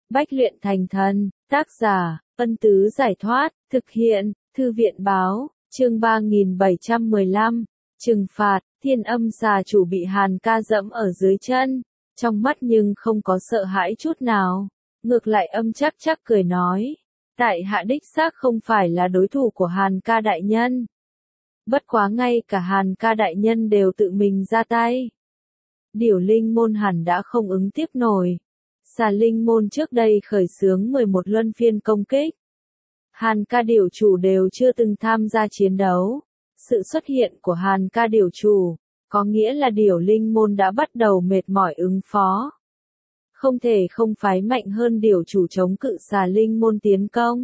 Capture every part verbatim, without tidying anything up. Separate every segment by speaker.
Speaker 1: Bách luyện thành thần, tác giả, Ân Tứ Giải Thoát, thực hiện, Thư viện Báo, chương ba nghìn bảy trăm mười lăm, trừng phạt, Thiên Âm xà chủ bị Hàn Ca dẫm ở dưới chân, trong mắt nhưng không có sợ hãi chút nào, ngược lại âm chắc chắc cười nói, tại hạ đích xác không phải là đối thủ của Hàn Ca đại nhân. Bất quá ngay cả Hàn Ca đại nhân đều tự mình ra tay. Điểu linh môn hẳn đã không ứng tiếp nổi. Xà linh môn trước đây khởi xướng mười một luân phiên công kích. Hàn Ca điểu chủ đều chưa từng tham gia chiến đấu. Sự xuất hiện của Hàn Ca điểu chủ, có nghĩa là điểu linh môn đã bắt đầu mệt mỏi ứng phó. Không thể không phái mạnh hơn điểu chủ chống cự xà linh môn tiến công.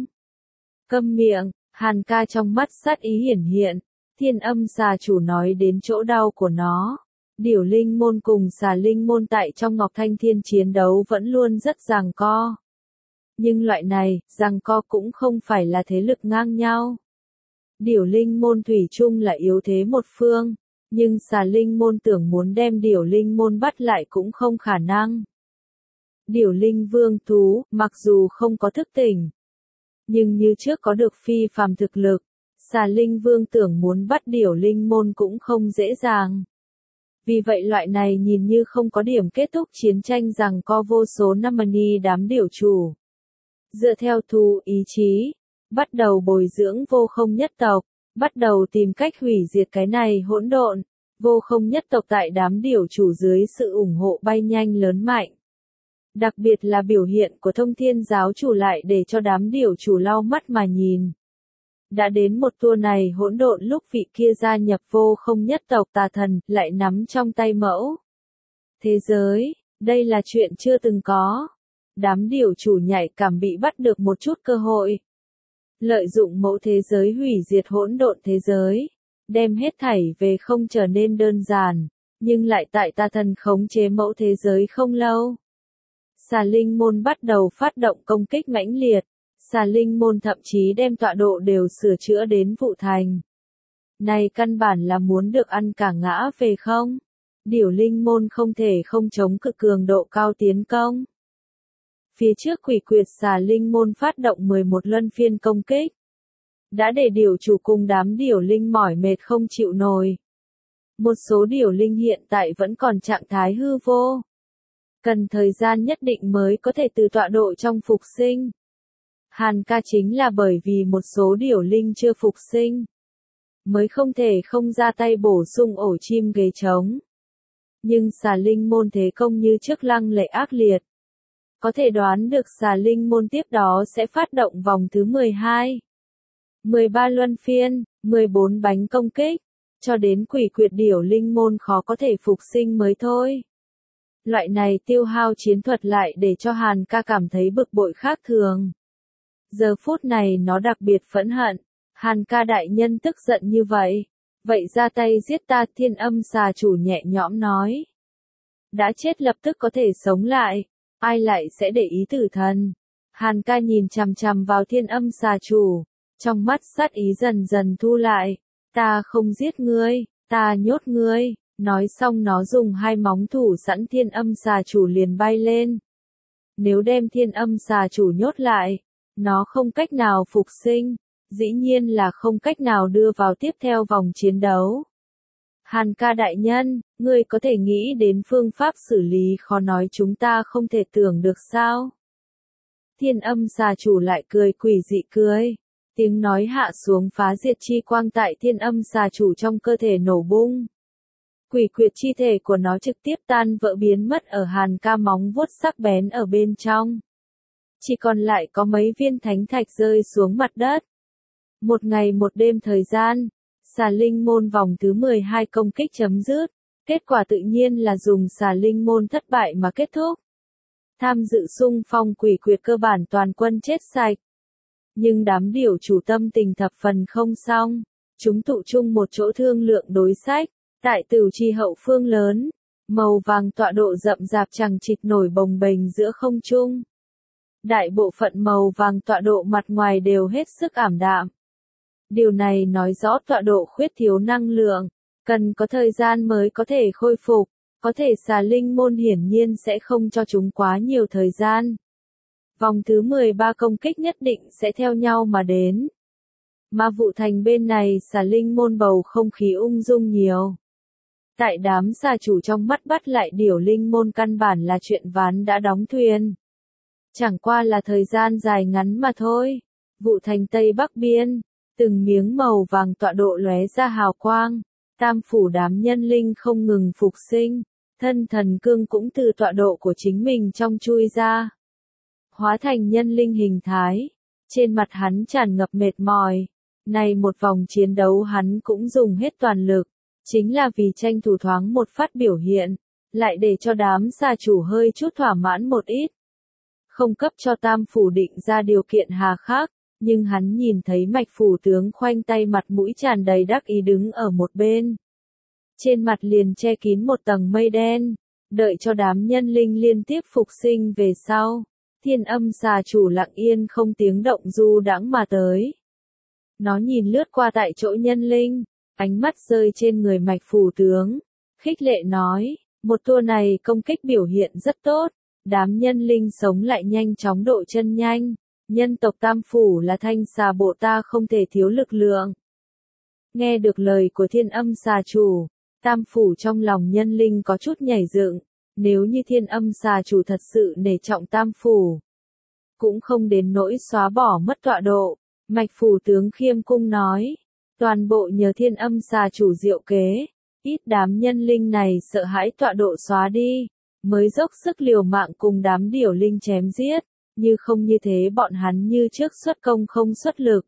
Speaker 1: Câm miệng, Hàn Ca trong mắt sát ý hiển hiện, Thiên Âm xà chủ nói đến chỗ đau của nó. Điểu linh môn cùng xà linh môn tại trong Ngọc Thanh Thiên chiến đấu vẫn luôn rất giằng co. Nhưng loại này, giằng co cũng không phải là thế lực ngang nhau. Điểu linh môn thủy chung là yếu thế một phương, nhưng xà linh môn tưởng muốn đem điểu linh môn bắt lại cũng không khả năng. Điểu linh vương thú, mặc dù không có thức tỉnh, nhưng như trước có được phi phàm thực lực, xà linh vương tưởng muốn bắt điểu linh môn cũng không dễ dàng. Vì vậy loại này nhìn như không có điểm kết thúc chiến tranh rằng có vô số năm mani đám điểu chủ. Dựa theo thú ý chí, bắt đầu bồi dưỡng vô không nhất tộc, bắt đầu tìm cách hủy diệt cái này hỗn độn, vô không nhất tộc tại đám điểu chủ dưới sự ủng hộ bay nhanh lớn mạnh. Đặc biệt là biểu hiện của thông thiên giáo chủ lại để cho đám điểu chủ lau mắt mà nhìn. Đã đến một tour này hỗn độn lúc vị kia gia nhập vô không nhất tộc tà thần, lại nắm trong tay mẫu thế giới, đây là chuyện chưa từng có. Đám điểu chủ nhạy cảm bị bắt được một chút cơ hội. Lợi dụng mẫu thế giới hủy diệt hỗn độn thế giới, đem hết thảy về không trở nên đơn giản, nhưng lại tại tà thần khống chế mẫu thế giới không lâu. Xà linh môn bắt đầu phát động công kích mãnh liệt. Xà linh môn thậm chí đem tọa độ đều sửa chữa đến vụ thành. Này căn bản là muốn được ăn cả ngã về không? Điểu linh môn không thể không chống cự cường độ cao tiến công. Phía trước quỷ quyệt xà linh môn phát động mười một luân phiên công kích. Đã để điểu chủ cùng đám điểu linh mỏi mệt không chịu nổi. Một số điểu linh hiện tại vẫn còn trạng thái hư vô. Cần thời gian nhất định mới có thể từ tọa độ trong phục sinh. Hàn Ca chính là bởi vì một số điểu linh chưa phục sinh, mới không thể không ra tay bổ sung ổ chim ghế trống. Nhưng xà linh môn thế công như trước lăng lệ ác liệt. Có thể đoán được xà linh môn tiếp đó sẽ phát động vòng thứ mười hai, mười ba luân phiên, mười bốn bánh công kích, cho đến quỷ quyệt điểu linh môn khó có thể phục sinh mới thôi. Loại này tiêu hao chiến thuật lại để cho Hàn Ca cảm thấy bực bội khác thường. Giờ phút này nó đặc biệt phẫn hận, Hàn Ca đại nhân tức giận như vậy, vậy ra tay giết ta. Thiên Âm xà chủ nhẹ nhõm nói. Đã chết lập tức có thể sống lại, ai lại sẽ để ý tử thần. Hàn Ca nhìn chằm chằm vào Thiên Âm xà chủ, trong mắt sát ý dần dần thu lại, ta không giết ngươi, ta nhốt ngươi, nói xong nó dùng hai móng thủ sẵn Thiên Âm xà chủ liền bay lên. Nếu đem Thiên Âm xà chủ nhốt lại, nó không cách nào phục sinh, dĩ nhiên là không cách nào đưa vào tiếp theo vòng chiến đấu. Hàn Ca đại nhân, ngươi có thể nghĩ đến phương pháp xử lý khó nói chúng ta không thể tưởng được sao? Thiên Âm xà chủ lại cười quỷ dị cười, tiếng nói hạ xuống phá diệt chi quang tại Thiên Âm xà chủ trong cơ thể nổ bung. Quỷ quyệt chi thể của nó trực tiếp tan vỡ biến mất ở Hàn Ca móng vuốt sắc bén ở bên trong. Chỉ còn lại có mấy viên thánh thạch rơi xuống mặt đất. Một ngày một đêm thời gian, xà linh môn vòng thứ mười hai công kích chấm dứt. Kết quả tự nhiên là dùng xà linh môn thất bại mà kết thúc. Tham dự xung phong quỷ quyệt cơ bản toàn quân chết sạch. Nhưng đám điểu chủ tâm tình thập phần không xong. Chúng tụ chung một chỗ thương lượng đối sách. Tại Tửu Trì hậu phương lớn, màu vàng tọa độ rậm rạp chằng chịt nổi bồng bềnh giữa không trung. Đại bộ phận màu vàng tọa độ mặt ngoài đều hết sức ảm đạm. Điều này nói rõ tọa độ khuyết thiếu năng lượng, cần có thời gian mới có thể khôi phục, có thể xà linh môn hiển nhiên sẽ không cho chúng quá nhiều thời gian. Vòng thứ mười ba công kích nhất định sẽ theo nhau mà đến. Ma vụ thành bên này xà linh môn bầu không khí ung dung nhiều. Tại đám xà chủ trong mắt bắt lại điểu linh môn căn bản là chuyện ván đã đóng thuyền. Chẳng qua là thời gian dài ngắn mà thôi. Vụ thành Tây Bắc Biên, từng miếng màu vàng tọa độ lóe ra hào quang. Tam phủ đám nhân linh không ngừng phục sinh. Thân thần cương cũng từ tọa độ của chính mình trong chui ra. Hóa thành nhân linh hình thái. Trên mặt hắn tràn ngập mệt mỏi. Này một vòng chiến đấu hắn cũng dùng hết toàn lực. Chính là vì tranh thủ thoáng một phát biểu hiện. Lại để cho đám xà chủ hơi chút thỏa mãn một ít. Không cấp cho tam phủ định ra điều kiện hà khắc. Nhưng hắn nhìn thấy mạch phủ tướng khoanh tay mặt mũi tràn đầy đắc ý đứng ở một bên. Trên mặt liền che kín một tầng mây đen. Đợi cho đám nhân linh liên tiếp phục sinh về sau. Thiên âm xà chủ lặng yên không tiếng động du đãng mà tới. Nó nhìn lướt qua tại chỗ nhân linh. Ánh mắt rơi trên người mạch phủ tướng. Khích lệ nói. Một tour này công kích biểu hiện rất tốt. Đám nhân linh sống lại nhanh chóng độ chân nhanh. Nhân tộc tam phủ là thanh xà bộ ta không thể thiếu lực lượng. Nghe được lời của thiên âm xà chủ. Tam phủ trong lòng nhân linh có chút nhảy dựng. Nếu như thiên âm xà chủ thật sự nể trọng tam phủ. Cũng không đến nỗi xóa bỏ mất tọa độ. Mạch phủ tướng khiêm cung nói. Toàn bộ nhờ thiên âm xà chủ diệu kế. Ít đám nhân linh này sợ hãi tọa độ xóa đi. Mới dốc sức liều mạng cùng đám điểu linh chém giết. Như không như thế bọn hắn như trước xuất công không xuất lực.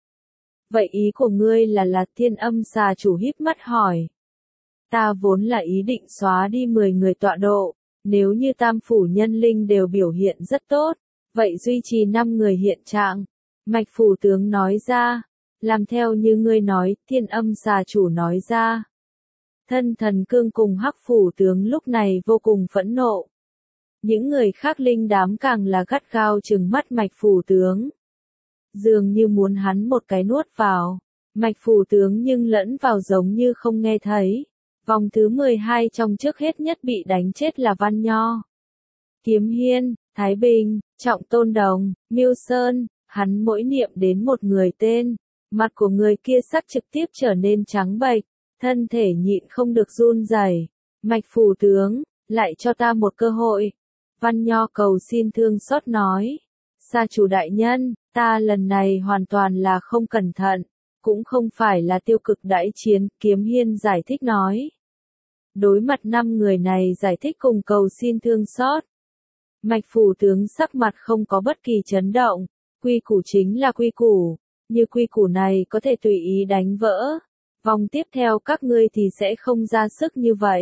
Speaker 1: Vậy ý của ngươi là là thiên âm xà chủ híp mắt hỏi. Ta vốn là ý định xóa đi mười người tọa độ. Nếu như tam phủ nhân linh đều biểu hiện rất tốt. Vậy duy trì năm người hiện trạng. Mạch phủ tướng nói ra. Làm theo như ngươi nói, thiên âm xà chủ nói ra. Thân thần cương cùng hắc phủ tướng lúc này vô cùng phẫn nộ. Những người khác linh đám càng là gắt gao trừng mắt mạch phủ tướng. Dường như muốn hắn một cái nuốt vào. Mạch phủ tướng nhưng lẫn vào giống như không nghe thấy. Vòng thứ mười hai trong trước hết nhất bị đánh chết là Văn Nho. Kiếm Hiên, Thái Bình, Trọng Tôn Đồng, Miêu Sơn, hắn mỗi niệm đến một người tên. Mặt của người kia sắc trực tiếp trở nên trắng bệch. Thân thể nhịn không được run rẩy. Mạch phủ tướng, lại cho ta một cơ hội. Văn Nho cầu xin thương xót nói. Sa chủ đại nhân, ta lần này hoàn toàn là không cẩn thận. Cũng không phải là tiêu cực đãi chiến, Kiếm Hiên giải thích nói. Đối mặt năm người này giải thích cùng cầu xin thương xót. Mạch phủ tướng sắc mặt không có bất kỳ chấn động. Quy củ chính là quy củ. Như quy củ này có thể tùy ý đánh vỡ. Vòng tiếp theo các ngươi thì sẽ không ra sức như vậy.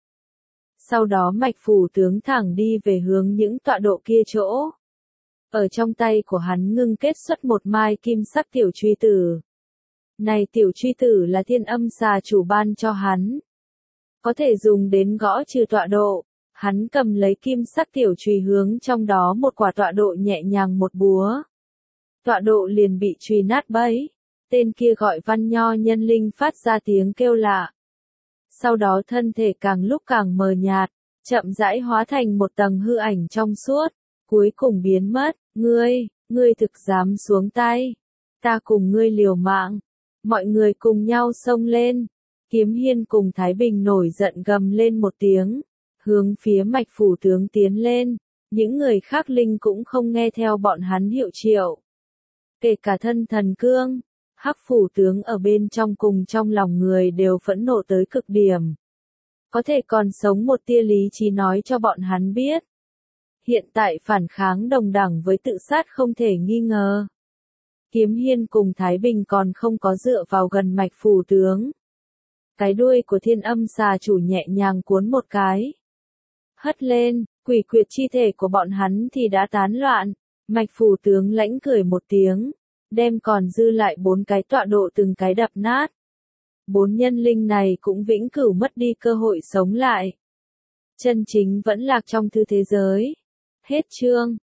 Speaker 1: Sau đó mạch phủ tướng thẳng đi về hướng những tọa độ kia chỗ. Ở trong tay của hắn ngưng kết xuất một mai kim sắc tiểu truy tử. Này tiểu truy tử là thiên âm xà chủ ban cho hắn. Có thể dùng đến gõ trừ tọa độ. Hắn cầm lấy kim sắc tiểu truy hướng trong đó một quả tọa độ nhẹ nhàng một búa. Tọa độ liền bị truy nát bấy. Tên kia gọi Văn Nho nhân linh phát ra tiếng kêu lạ. Sau đó thân thể càng lúc càng mờ nhạt, chậm rãi hóa thành một tầng hư ảnh trong suốt, cuối cùng biến mất. Ngươi, ngươi thực dám xuống tay. Ta cùng ngươi liều mạng. Mọi người cùng nhau xông lên. Kiếm Hiên cùng Thái Bình nổi giận gầm lên một tiếng. Hướng phía mạch phủ tướng tiến lên. Những người khác linh cũng không nghe theo bọn hắn hiệu triệu. Kể cả thân thần cương. Hắc phủ tướng ở bên trong cùng trong lòng người đều phẫn nộ tới cực điểm. Có thể còn sống một tia lý trí nói cho bọn hắn biết. Hiện tại phản kháng đồng đẳng với tự sát không thể nghi ngờ. Kiếm Hiên cùng Thái Bình còn không có dựa vào gần mạch phủ tướng. Cái đuôi của thiên âm xà chủ nhẹ nhàng cuốn một cái. Hất lên, quỷ quyệt chi thể của bọn hắn thì đã tán loạn. Mạch phủ tướng lãnh cười một tiếng. Đem còn dư lại bốn cái tọa độ từng cái đập nát. Bốn nhân linh này cũng vĩnh cửu mất đi cơ hội sống lại. Chân chính vẫn lạc trong thư thế giới. Hết chương.